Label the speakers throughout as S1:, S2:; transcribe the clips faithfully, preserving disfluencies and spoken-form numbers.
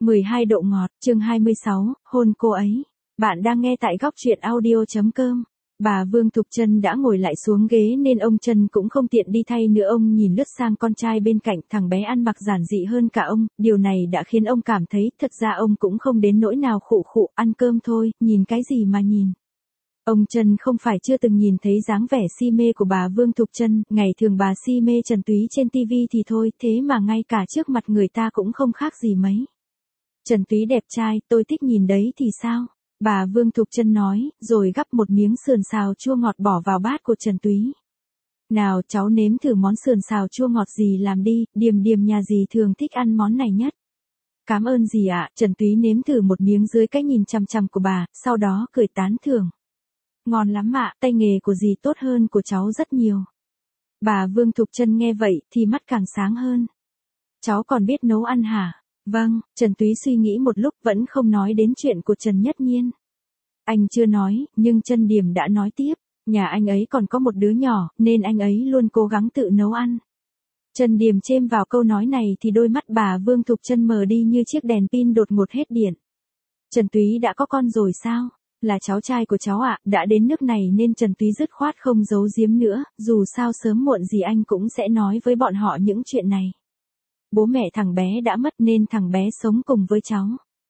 S1: mười hai độ ngọt, chương hai mươi sáu, hôn cô ấy. Bạn đang nghe tại góc truyện audio chấm com. Bà Vương Thục Trân đã ngồi lại xuống ghế nên ông Trân cũng không tiện đi thay nữa. Ông nhìn lướt sang con trai bên cạnh, thằng bé ăn mặc giản dị hơn cả ông, điều này đã khiến ông cảm thấy thật ra ông cũng không đến nỗi nào khụ khụ, ăn cơm thôi, nhìn cái gì mà nhìn. Ông Trân không phải chưa từng nhìn thấy dáng vẻ si mê của bà Vương Thục Trân, ngày thường bà si mê Trần Túy trên tivi thì thôi, thế mà ngay cả trước mặt người ta cũng không khác gì mấy. Trần Túy đẹp trai, tôi thích nhìn đấy thì sao? Bà Vương Thục Trân nói, rồi gắp một miếng sườn xào chua ngọt bỏ vào bát của Trần Túy. Nào cháu nếm thử món sườn xào chua ngọt gì làm đi, Điềm Điềm nhà dì thường thích ăn món này nhất. Cảm ơn dì ạ, Trần Túy nếm thử một miếng dưới cái nhìn chằm chằm của bà, sau đó cười tán thưởng. Ngon lắm ạ, tay nghề của dì tốt hơn của cháu rất nhiều. Bà Vương Thục Trân nghe vậy thì mắt càng sáng hơn. Cháu còn biết nấu ăn hả? Vâng, Trần Túy suy nghĩ một lúc vẫn không nói đến chuyện của Trần Nhất Nhiên. Anh chưa nói, nhưng Trân Điềm đã nói tiếp, nhà anh ấy còn có một đứa nhỏ, nên anh ấy luôn cố gắng tự nấu ăn. Trần Điềm chêm vào câu nói này thì đôi mắt bà Vương Thục Trân mờ đi như chiếc đèn pin đột ngột hết điện. Trần Túy đã có con rồi sao? Là cháu trai của cháu ạ, đã đến nước này nên Trần Túy dứt khoát không giấu giếm nữa, dù sao sớm muộn gì anh cũng sẽ nói với bọn họ những chuyện này. Bố mẹ thằng bé đã mất nên thằng bé sống cùng với cháu.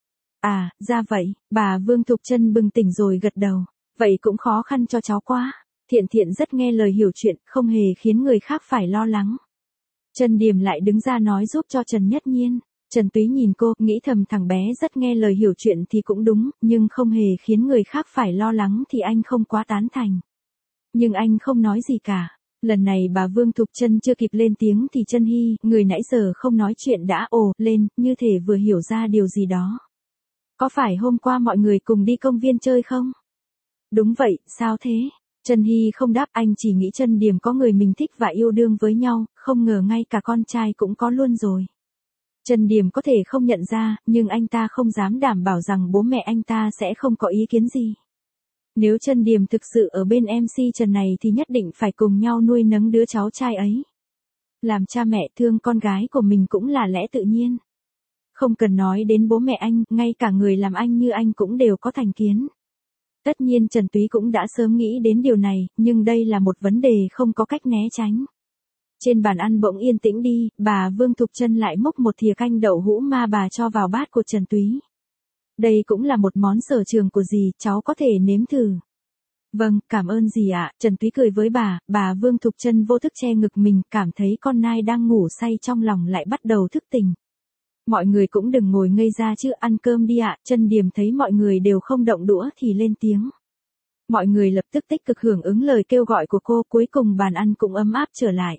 S1: À, ra vậy, bà Vương Thục Trân bừng tỉnh rồi gật đầu. Vậy cũng khó khăn cho cháu quá. Thiện Thiện rất nghe lời hiểu chuyện, không hề khiến người khác phải lo lắng. Trần Điềm lại đứng ra nói giúp cho Trần Nhất Nhiên. Trần Túy nhìn cô, nghĩ thầm thằng bé rất nghe lời hiểu chuyện thì cũng đúng, nhưng không hề khiến người khác phải lo lắng thì anh không quá tán thành. Nhưng anh không nói gì cả. Lần này bà Vương Thục Trân chưa kịp lên tiếng thì Trân Hy, người nãy giờ không nói chuyện đã ồ lên, như thể vừa hiểu ra điều gì đó. Có phải hôm qua mọi người cùng đi công viên chơi không? Đúng vậy, sao thế? Trân Hy không đáp, anh chỉ nghĩ Trân Điềm có người mình thích và yêu đương với nhau, không ngờ ngay cả con trai cũng có luôn rồi. Trần Điềm có thể không nhận ra, nhưng anh ta không dám đảm bảo rằng bố mẹ anh ta sẽ không có ý kiến gì. Nếu Trần Điềm thực sự ở bên em xê Trần này thì nhất định phải cùng nhau nuôi nấng đứa cháu trai ấy. Làm cha mẹ thương con gái của mình cũng là lẽ tự nhiên. Không cần nói đến bố mẹ anh, ngay cả người làm anh như anh cũng đều có thành kiến. Tất nhiên Trần Túy cũng đã sớm nghĩ đến điều này, nhưng đây là một vấn đề không có cách né tránh. Trên bàn ăn bỗng yên tĩnh đi, bà Vương Thục Trân lại múc một thìa canh đậu hũ ma bà cho vào bát của Trần Túy. Đây cũng là một món sở trường của dì, cháu có thể nếm thử. Vâng, cảm ơn dì ạ, Trần Túy cười với bà, bà Vương Thục Trân vô thức che ngực mình, cảm thấy con nai đang ngủ say trong lòng lại bắt đầu thức tỉnh. Mọi người cũng đừng ngồi ngây ra chứ, ăn cơm đi ạ, Trân Điềm thấy mọi người đều không động đũa thì lên tiếng. Mọi người lập tức tích cực hưởng ứng lời kêu gọi của cô, cuối cùng bàn ăn cũng ấm áp trở lại.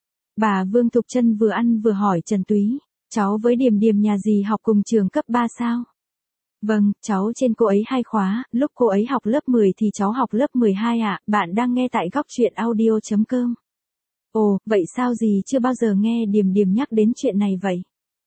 S1: Bà Vương Thục Trân vừa ăn vừa hỏi Trần Túy, cháu với Điềm Điềm nhà dì học cùng trường cấp ba sao? Vâng, cháu trên cô ấy hai khóa, lúc cô ấy học lớp mười thì cháu học lớp mười hai ạ, bạn đang nghe tại góc truyện audio chấm com. Ồ, vậy sao dì chưa bao giờ nghe Điềm Điềm nhắc đến chuyện này vậy?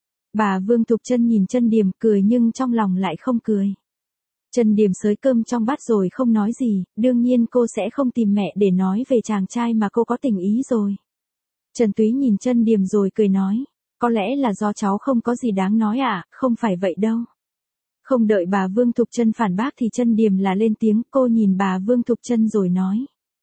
S1: Bà Vương Thục Trân nhìn Trân Điềm cười nhưng trong lòng lại không cười. Trân Điềm xới cơm trong bát rồi không nói gì, đương nhiên cô sẽ không tìm mẹ để nói về chàng trai mà cô có tình ý rồi. Trần Túy nhìn Trân Điềm rồi cười nói, có lẽ là do cháu không có gì đáng nói à, không phải vậy đâu. Không đợi bà Vương Thục Trân phản bác thì Trân Điềm là lên tiếng, cô nhìn bà Vương Thục Trân rồi nói.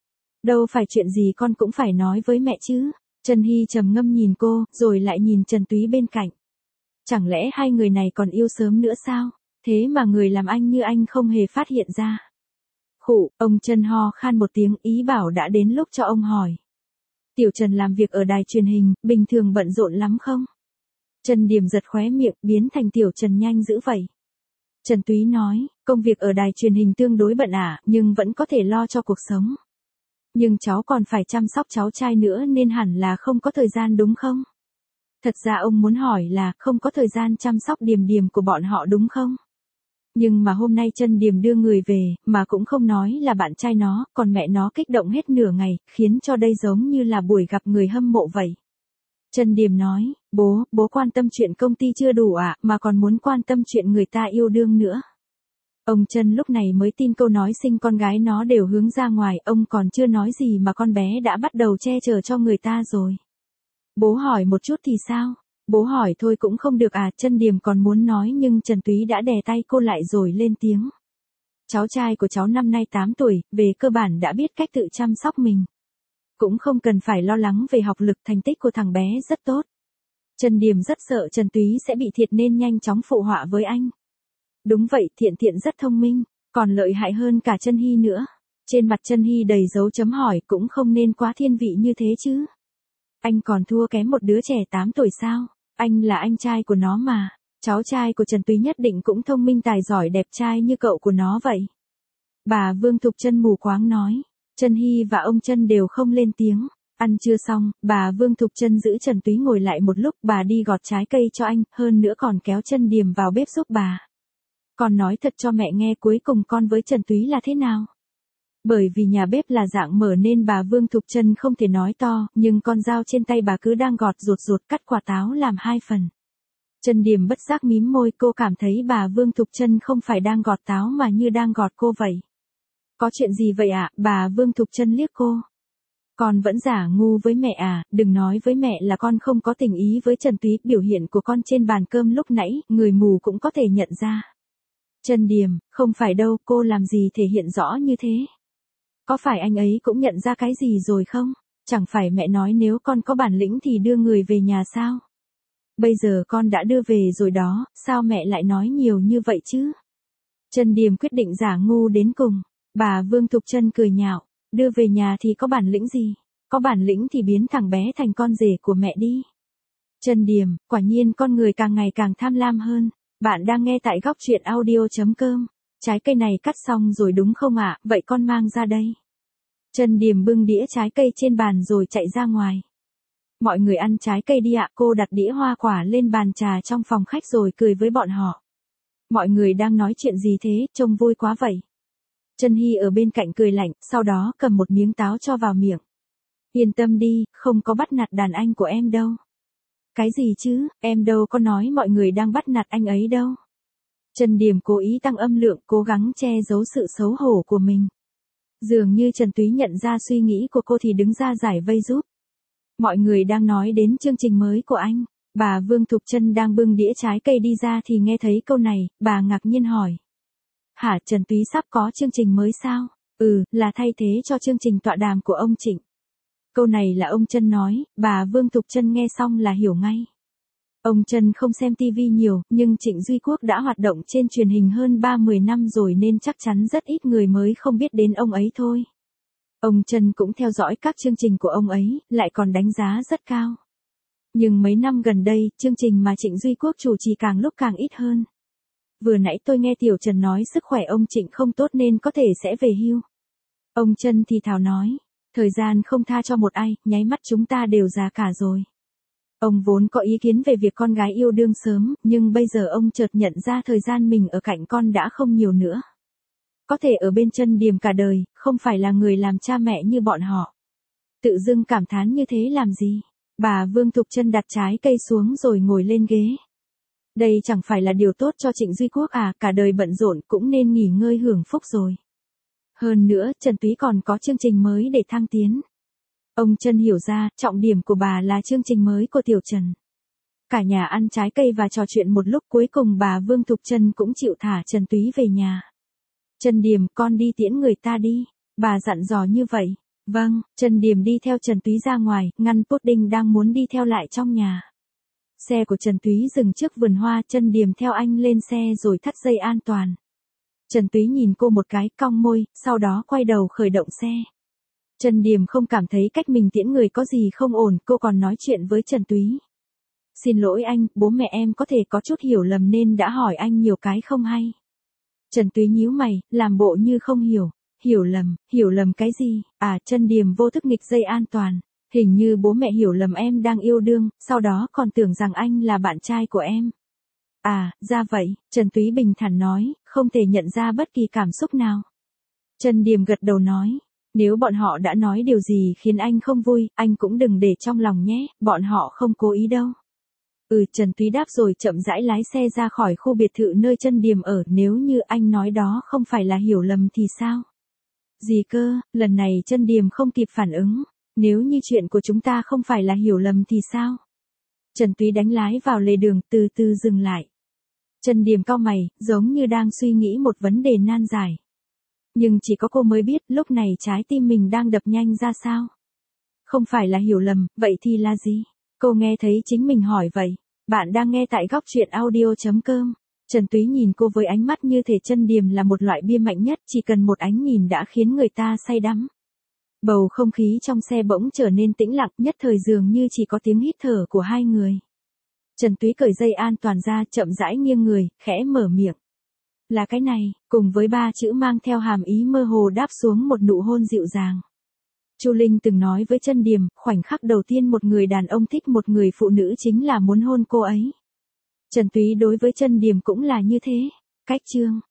S1: Đâu phải chuyện gì con cũng phải nói với mẹ chứ. Trân Hy trầm ngâm nhìn cô, rồi lại nhìn Trần Túy bên cạnh. Chẳng lẽ hai người này còn yêu sớm nữa sao? Thế mà người làm anh như anh không hề phát hiện ra. Khụ, ông Trân ho khan một tiếng, ý bảo đã đến lúc cho ông hỏi. Tiểu Trần làm việc ở đài truyền hình, bình thường bận rộn lắm không? Trần Điềm giật khóe miệng, biến thành Tiểu Trần nhanh dữ vậy. Trần Túy nói, công việc ở đài truyền hình tương đối bận ả, nhưng vẫn có thể lo cho cuộc sống. Nhưng cháu còn phải chăm sóc cháu trai nữa nên hẳn là không có thời gian đúng không? Thật ra ông muốn hỏi là không có thời gian chăm sóc Điềm Điềm của bọn họ đúng không? Nhưng mà hôm nay Trân Điềm đưa người về, mà cũng không nói là bạn trai nó, còn mẹ nó kích động hết nửa ngày, khiến cho đây giống như là buổi gặp người hâm mộ vậy. Trân Điềm nói, bố, bố quan tâm chuyện công ty chưa đủ ạ, à, mà còn muốn quan tâm chuyện người ta yêu đương nữa. Ông Trân lúc này mới tin câu nói sinh con gái nó đều hướng ra ngoài, ông còn chưa nói gì mà con bé đã bắt đầu che chở cho người ta rồi. Bố hỏi một chút thì sao? Bố hỏi thôi cũng không được à, Chân Điềm còn muốn nói nhưng Trần Túy đã đè tay cô lại rồi lên tiếng. Cháu trai của cháu năm nay tám tuổi, về cơ bản đã biết cách tự chăm sóc mình. Cũng không cần phải lo lắng về học lực, thành tích của thằng bé rất tốt. Trần Điềm rất sợ Trần Túy sẽ bị thiệt nên nhanh chóng phụ họa với anh. Đúng vậy, Thiện Thiện rất thông minh, còn lợi hại hơn cả Chân Hy nữa. Trên mặt Chân Hy đầy dấu chấm hỏi, cũng không nên quá thiên vị như thế chứ. Anh còn thua kém một đứa trẻ tám tuổi sao? Anh là anh trai của nó mà. Cháu trai của Trần Túy nhất định cũng thông minh tài giỏi đẹp trai như cậu của nó vậy. Bà Vương Thục Trân mù quáng nói. Chân Hy và ông Trân đều không lên tiếng. Ăn trưa xong, bà Vương Thục Trân giữ Trần Túy ngồi lại một lúc, bà đi gọt trái cây cho anh, hơn nữa còn kéo Chân Điềm vào bếp giúp bà. Con nói thật cho mẹ nghe cuối cùng con với Trần Túy là thế nào? Bởi vì nhà bếp là dạng mở nên bà Vương Thục Trân không thể nói to, nhưng con dao trên tay bà cứ đang gọt ruột ruột cắt quả táo làm hai phần. Chân Điềm bất giác mím môi, cô cảm thấy bà Vương Thục Trân không phải đang gọt táo mà như đang gọt cô vậy. Có chuyện gì vậy ạ? Bà Vương Thục Trân liếc cô. Con vẫn giả ngu với mẹ à, đừng nói với mẹ là con không có tình ý với Trần Túy, biểu hiện của con trên bàn cơm lúc nãy, người mù cũng có thể nhận ra. Chân Điềm, không phải đâu, cô làm gì thể hiện rõ như thế? Có phải anh ấy cũng nhận ra cái gì rồi không? Chẳng phải mẹ nói nếu con có bản lĩnh thì đưa người về nhà sao? Bây giờ con đã đưa về rồi đó, sao mẹ lại nói nhiều như vậy chứ? Chân Điềm quyết định giả ngu đến cùng. Bà Vương Thục Trân cười nhạo, đưa về nhà thì có bản lĩnh gì? Có bản lĩnh thì biến thằng bé thành con rể của mẹ đi. Chân Điềm, quả nhiên con người càng ngày càng tham lam hơn. Bạn đang nghe tại góc truyện audio chấm com. Trái cây này cắt xong rồi đúng không ạ? Vậy con mang ra đây. Chân Điềm bưng đĩa trái cây trên bàn rồi chạy ra ngoài. Mọi người ăn trái cây đi ạ, cô đặt đĩa hoa quả lên bàn trà trong phòng khách rồi cười với bọn họ. Mọi người đang nói chuyện gì thế, trông vui quá vậy. Chân Hy ở bên cạnh cười lạnh, sau đó cầm một miếng táo cho vào miệng. Yên tâm đi, không có bắt nạt đàn anh của em đâu. Cái gì chứ, em đâu có nói mọi người đang bắt nạt anh ấy đâu. Chân Điềm cố ý tăng âm lượng, cố gắng che giấu sự xấu hổ của mình. Dường như Trần Túy nhận ra suy nghĩ của cô thì đứng ra giải vây giúp. Mọi người đang nói đến chương trình mới của anh. Bà Vương Thục Trân đang bưng đĩa trái cây đi ra thì nghe thấy câu này, bà ngạc nhiên hỏi. Hả, Trần Túy sắp có chương trình mới sao? Ừ, là thay thế cho chương trình tọa đàm của ông Trịnh. Câu này là ông Trân nói, bà Vương Thục Trân nghe xong là hiểu ngay. Ông Trân không xem tivi nhiều, nhưng Trịnh Duy Quốc đã hoạt động trên truyền hình hơn ba mươi năm rồi nên chắc chắn rất ít người mới không biết đến ông ấy thôi. Ông Trân cũng theo dõi các chương trình của ông ấy, lại còn đánh giá rất cao. Nhưng mấy năm gần đây, chương trình mà Trịnh Duy Quốc chủ trì càng lúc càng ít hơn. Vừa nãy tôi nghe Tiểu Trần nói sức khỏe ông Trịnh không tốt nên có thể sẽ về hưu. Ông Trân thì thào nói, thời gian không tha cho một ai, nháy mắt chúng ta đều già cả rồi. Ông vốn có ý kiến về việc con gái yêu đương sớm, nhưng bây giờ ông chợt nhận ra thời gian mình ở cạnh con đã không nhiều nữa. Có thể ở bên Chân Điềm cả đời, không phải là người làm cha mẹ như bọn họ. Tự dưng cảm thán như thế làm gì? Bà Vương Thục Trân đặt trái cây xuống rồi ngồi lên ghế. Đây chẳng phải là điều tốt cho Trịnh Duy Quốc à, cả đời bận rộn cũng nên nghỉ ngơi hưởng phúc rồi. Hơn nữa, Trần Túy còn có chương trình mới để thăng tiến. Ông Trân hiểu ra, trọng điểm của bà là chương trình mới của Tiểu Trần. Cả nhà ăn trái cây và trò chuyện một lúc, cuối cùng bà Vương Thục Trân cũng chịu thả Trần Túy về nhà. Trần Điềm, con đi tiễn người ta đi. Bà dặn dò như vậy. Vâng, Trần Điềm đi theo Trần Túy ra ngoài, ngăn Pudding đang muốn đi theo lại trong nhà. Xe của Trần Túy dừng trước vườn hoa, Trần Điềm theo anh lên xe rồi thắt dây an toàn. Trần Túy nhìn cô một cái, cong môi, sau đó quay đầu khởi động xe. Trần Điềm không cảm thấy cách mình tiễn người có gì không ổn, cô còn nói chuyện với Trần Túy. Xin lỗi anh, bố mẹ em có thể có chút hiểu lầm nên đã hỏi anh nhiều cái không hay. Trần Túy nhíu mày, làm bộ như không hiểu. Hiểu lầm, hiểu lầm cái gì? À, Trần Điềm vô thức nghịch dây an toàn. Hình như bố mẹ hiểu lầm em đang yêu đương, sau đó còn tưởng rằng anh là bạn trai của em. À, ra vậy, Trần Túy bình thản nói, không thể nhận ra bất kỳ cảm xúc nào. Trần Điềm gật đầu nói, nếu bọn họ đã nói điều gì khiến anh không vui, anh cũng đừng để trong lòng nhé, bọn họ không cố ý đâu. Ừ, Trần Túy đáp rồi chậm rãi lái xe ra khỏi khu biệt thự nơi Trần Điềm ở, nếu như anh nói đó không phải là hiểu lầm thì sao? Gì cơ, lần này Trần Điềm không kịp phản ứng, nếu như chuyện của chúng ta không phải là hiểu lầm thì sao? Trần Túy đánh lái vào lề đường, từ từ dừng lại. Trần Điềm cau mày, giống như đang suy nghĩ một vấn đề nan giải. Nhưng chỉ có cô mới biết, lúc này trái tim mình đang đập nhanh ra sao. Không phải là hiểu lầm, vậy thì là gì? Cô nghe thấy chính mình hỏi vậy. Bạn đang nghe tại góc truyện audio chấm com. Trần Túy nhìn cô với ánh mắt như thể Trần Điềm là một loại bia mạnh nhất, chỉ cần một ánh nhìn đã khiến người ta say đắm. Bầu không khí trong xe bỗng trở nên tĩnh lặng, nhất thời dường như chỉ có tiếng hít thở của hai người. Trần Túy cởi dây an toàn ra, chậm rãi nghiêng người, khẽ mở miệng. Là cái này, cùng với ba chữ mang theo hàm ý mơ hồ đáp xuống một nụ hôn dịu dàng. Chu Linh từng nói với Trần Điềm, khoảnh khắc đầu tiên một người đàn ông thích một người phụ nữ chính là muốn hôn cô ấy. Trần Túy đối với Trần Điềm cũng là như thế. Cách chương